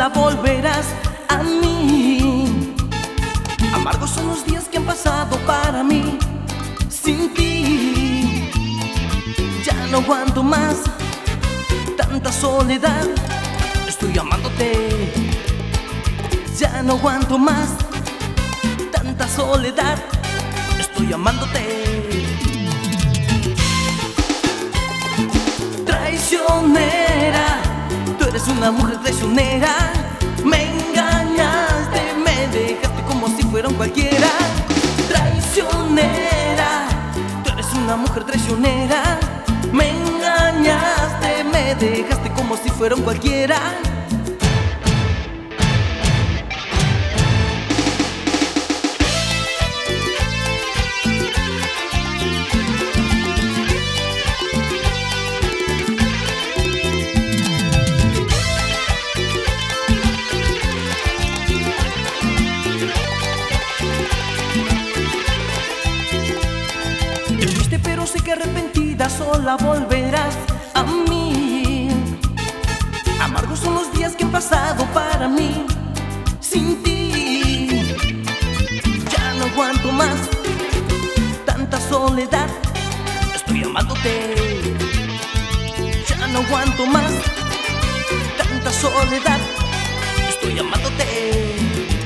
sola volverás a mí. Amargos son los días que han pasado para mí sin ti. Ya no aguanto más tanta soledad, estoy amándote. Ya no aguanto más tanta soledad, estoy amándote. Traicionera, tú eres una mujer traicionera. Me engañaste, me dejaste como si fuera un cualquiera. Traicionera, tú eres una mujer traicionera. Me engañaste, me dejaste como si fuera un cualquiera. Pero sé que arrepentida sola volverás a mí. Amargos son los días que han pasado para mí sin ti. Ya no aguanto más tanta soledad, estoy amándote. Ya no aguanto más tanta soledad, estoy amándote.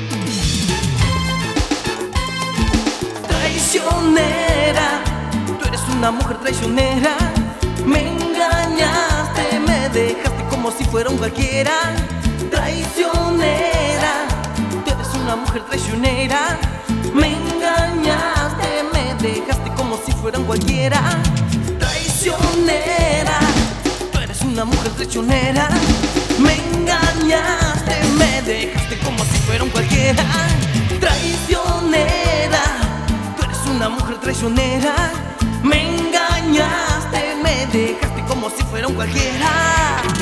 Traicionera, una mujer traicionera. Me engañaste, me dejaste como si fuera un cualquiera. Traicionera, tú eres una mujer traicionera. Me engañaste, me dejaste como si fuera un cualquiera. Traicionera, tú eres una mujer traicionera. Me engañaste, me dejaste como si fuera un cualquiera. Traicionera, tú eres una mujer traicionera. Me engañaste, me dejaste como si fuera un cualquiera.